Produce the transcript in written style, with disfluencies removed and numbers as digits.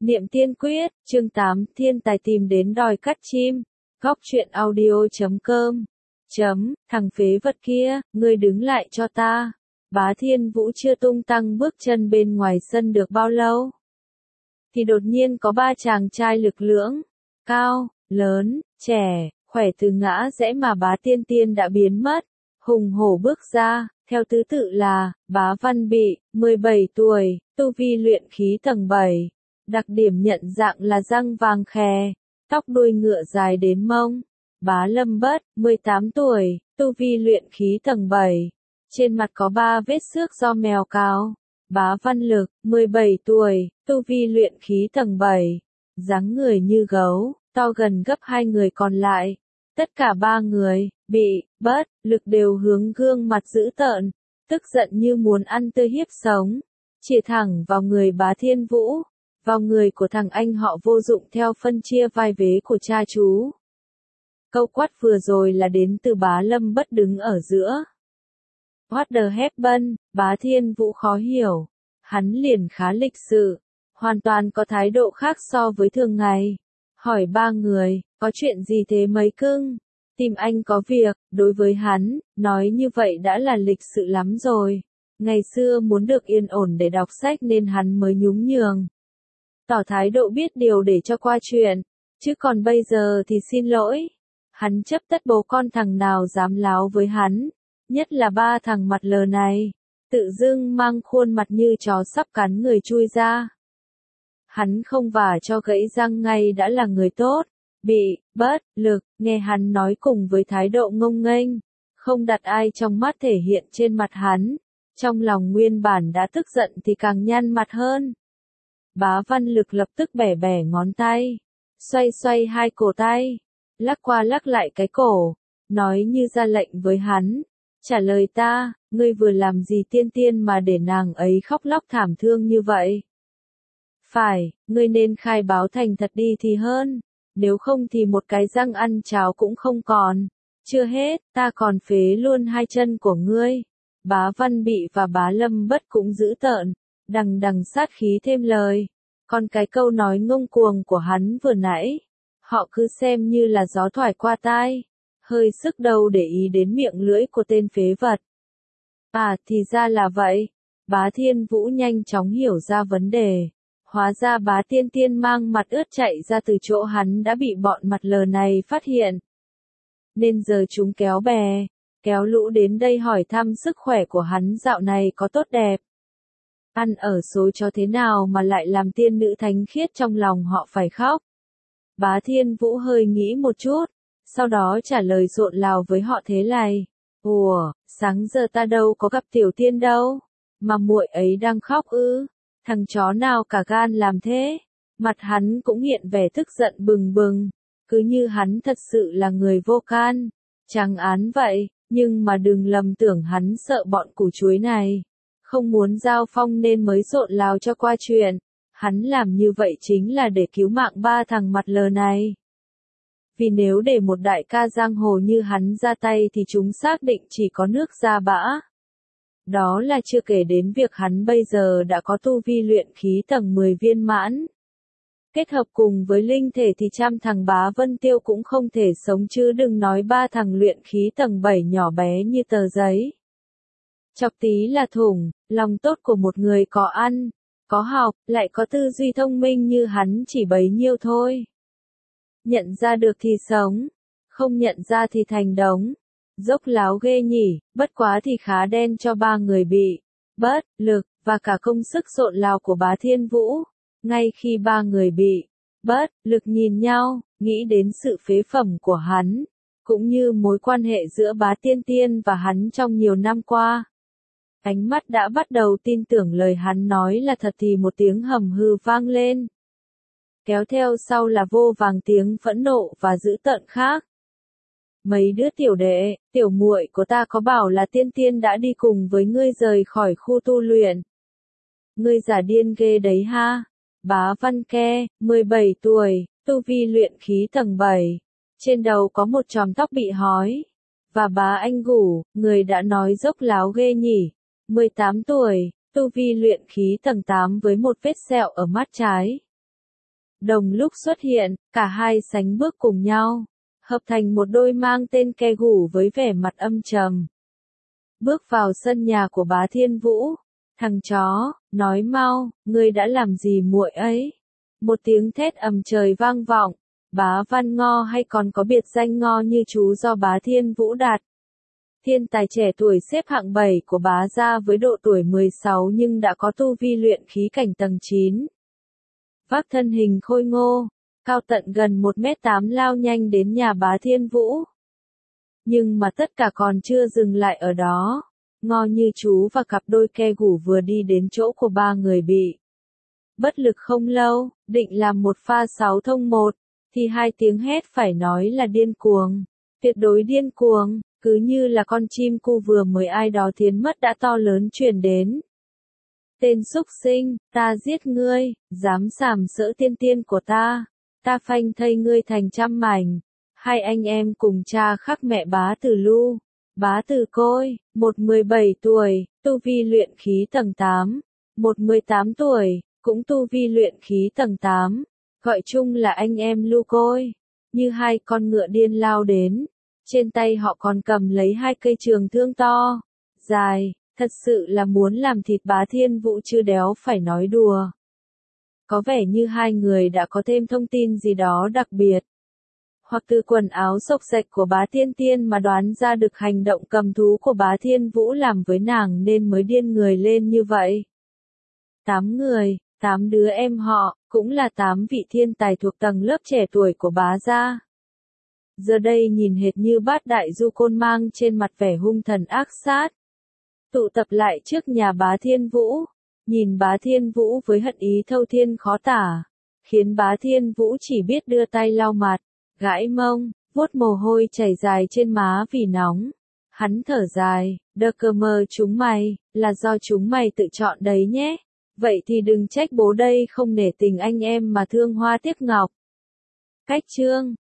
Niệm Tiên Quyết, chương 8, thiên tài tìm đến đòi cắt chim. Góc truyện audio.com. Thằng phế vật kia, ngươi đứng lại cho ta. Bá Thiên Vũ chưa tung tăng bước chân bên ngoài sân được bao lâu, thì đột nhiên có ba chàng trai lực lưỡng, cao, lớn, trẻ, khỏe từ ngã rẽ mà Bá Tiên Tiên đã biến mất, hùng hổ bước ra, theo thứ tự là, Bá Văn Bị, 17 tuổi, tu vi luyện khí tầng 7, đặc điểm nhận dạng là răng vàng khè, tóc đuôi ngựa dài đến mông. Bá Lâm Bất, 18 tuổi, tu vi luyện khí tầng 7, trên mặt có 3 vết xước do mèo cào. Bá Văn Lực, 17 tuổi, tu vi luyện khí tầng 7, dáng người như gấu, to gần gấp 2 người còn lại. Tất cả 3 người, Bị, Bất, Lực đều hướng gương mặt dữ tợn, tức giận như muốn ăn tươi hiếp sống, chĩa thẳng vào người Bá Thiên Vũ, vào người của thằng anh họ vô dụng theo phân chia vai vế của cha chú. Câu quát vừa rồi là đến từ Bá Lâm Bất đứng ở giữa. What the heaven, Bá Thiên Vũ khó hiểu. Hắn liền khá lịch sự, hoàn toàn có thái độ khác so với thường ngày. Hỏi 3 người, có chuyện gì thế mấy cưng? Tìm anh có việc, đối với hắn, nói như vậy đã là lịch sự lắm rồi. Ngày xưa muốn được yên ổn để đọc sách nên hắn mới nhún nhường. Tỏ thái độ biết điều để cho qua chuyện, chứ còn bây giờ thì xin lỗi. Hắn chấp tất bố con thằng nào dám láo với hắn, nhất là 3 thằng mặt lờ này, tự dưng mang khuôn mặt như chó sắp cắn người chui ra. Hắn không vả cho gãy răng ngay đã là người tốt. Bị, Bất, Lực, nghe hắn nói cùng với thái độ ngông nghênh, không đặt ai trong mắt thể hiện trên mặt hắn, trong lòng nguyên bản đã tức giận thì càng nhăn mặt hơn. Bá Văn Lực lập tức bẻ bẻ ngón tay, xoay xoay 2 cổ tay, lắc qua lắc lại cái cổ, nói như ra lệnh với hắn, trả lời ta, ngươi vừa làm gì Tiên Tiên mà để nàng ấy khóc lóc thảm thương như vậy? Phải, ngươi nên khai báo thành thật đi thì hơn, nếu không thì một cái răng ăn cháo cũng không còn. Chưa hết, ta còn phế luôn 2 chân của ngươi. Bá Văn Bị và Bá Lâm Bất cũng dữ tợn, đằng đằng sát khí thêm lời. Còn cái câu nói ngông cuồng của hắn vừa nãy, họ cứ xem như là gió thoải qua tai, hơi sức đầu để ý đến miệng lưỡi của tên phế vật. À thì ra là vậy, Bá Thiên Vũ nhanh chóng hiểu ra vấn đề. Hóa ra Bá Tiên Tiên mang mặt ướt chạy ra từ chỗ hắn đã bị bọn mặt lờ này phát hiện. Nên giờ chúng kéo bè, kéo lũ đến đây hỏi thăm sức khỏe của hắn dạo này có tốt đẹp. Ăn ở số cho thế nào mà lại làm tiên nữ thánh khiết trong lòng họ phải khóc. Bá Thiên Vũ hơi nghĩ một chút, sau đó trả lời rộn rào với họ thế này. Ủa, sáng giờ ta đâu có gặp Tiểu Tiên đâu, mà muội ấy đang khóc ư? Thằng chó nào cả gan làm thế? Mặt hắn cũng hiện vẻ tức giận bừng bừng, cứ như hắn thật sự là người vô can, trắng án vậy, nhưng mà đừng lầm tưởng hắn sợ bọn củ chuối này, không muốn giao phong nên mới rộn rào cho qua chuyện. Hắn làm như vậy chính là để cứu mạng 3 thằng mặt lờ này. Vì nếu để một đại ca giang hồ như hắn ra tay thì chúng xác định chỉ có nước ra bã. Đó là chưa kể đến việc hắn bây giờ đã có tu vi luyện khí tầng 10 viên mãn. Kết hợp cùng với linh thể thì 100 thằng Bá Vân Tiêu cũng không thể sống chứ đừng nói 3 thằng luyện khí tầng 7 nhỏ bé như tờ giấy. Chọc tí là thủng, lòng tốt của một người có ăn, có học, lại có tư duy thông minh như hắn chỉ bấy nhiêu thôi. Nhận ra được thì sống, không nhận ra thì thành đống. Dốc láo ghê nhỉ, bất quá thì khá đen cho 3 người Bị, Bất, Lực, và cả công sức rộn rào của Bá Thiên Vũ. Ngay khi 3 người Bị, Bất, Lực nhìn nhau, nghĩ đến sự phế phẩm của hắn, cũng như mối quan hệ giữa Bá Tiên Tiên và hắn trong nhiều năm qua. Ánh mắt đã bắt đầu tin tưởng lời hắn nói là thật thì một tiếng hầm hư vang lên. Kéo theo sau là vô vàng tiếng phẫn nộ và dữ tợn khác. Mấy đứa tiểu đệ, tiểu muội của ta có bảo là Tiên Tiên đã đi cùng với ngươi rời khỏi khu tu luyện. Ngươi giả điên ghê đấy ha. Bá Văn Ke, 17 tuổi, tu vi luyện khí tầng 7. Trên đầu có một chòm tóc bị hói. Và Bá Anh Gủ, người đã nói dốc láo ghê nhỉ. 18 tuổi, tu vi luyện khí tầng 8 với một vết sẹo ở mắt trái. đồng lúc xuất hiện, cả hai sánh bước cùng nhau, hợp thành một đôi mang tên Ke Gủ với vẻ mặt âm trầm. Bước vào sân nhà của bá Thiên Vũ, thằng chó, nói mau, ngươi đã làm gì muội ấy? Một tiếng thét ầm trời vang vọng, bá Văn Ngo hay còn có biệt danh Ngo như chú do bá Thiên Vũ đặt. Thiên tài trẻ tuổi xếp hạng 7 của bá gia với độ tuổi 16 nhưng đã có tu vi luyện khí cảnh tầng 9. Vác thân hình khôi ngô, cao tận gần 1m8 lao nhanh đến nhà bá Thiên Vũ. Nhưng mà tất cả còn chưa dừng lại ở đó. Ngo như chú và cặp đôi Ke Gủ vừa đi đến chỗ của ba người bị bất lực không lâu, định làm một pha 6 thông 1, thì hai tiếng hét phải nói là điên cuồng, tuyệt đối điên cuồng, cứ như là con chim cu vừa mới ai đó thiến mất đã to lớn truyền đến. Tên súc sinh, ta giết ngươi, dám sàm sỡ tiên tiên của ta phanh thây ngươi thành trăm mảnh. Hai anh em cùng cha khắc mẹ bá Từ Lu, bá Từ Côi, một 17 tuổi, tu vi luyện khí tầng 8, một 18 tuổi, cũng tu vi luyện khí tầng 8, gọi chung là anh em Lu Côi, như hai con ngựa điên lao đến, trên tay họ còn cầm lấy hai cây trường thương to, dài, thật sự là muốn làm thịt bá Thiên Vũ chứ đéo phải nói đùa. Có vẻ như hai người đã có thêm thông tin gì đó đặc biệt. Hoặc từ quần áo xộc xệch của bá Tiên Tiên mà đoán ra được hành động cầm thú của bá Thiên Vũ làm với nàng nên mới điên người lên như vậy. 8 người, 8 đứa em họ, cũng là 8 vị thiên tài thuộc tầng lớp trẻ tuổi của bá gia. Giờ đây nhìn hệt như bát đại du côn mang trên mặt vẻ hung thần ác sát. Tụ tập lại trước nhà bá Thiên Vũ, nhìn bá Thiên Vũ với hận ý thâu thiên khó tả, khiến bá Thiên Vũ chỉ biết đưa tay lau mặt, gãi mông, vuốt mồ hôi chảy dài trên má vì nóng. Hắn thở dài, đơ cơ mơ chúng mày, là do chúng mày tự chọn đấy nhé. Vậy thì đừng trách bố đây không nể tình anh em mà thương hoa tiếc ngọc. Cách chương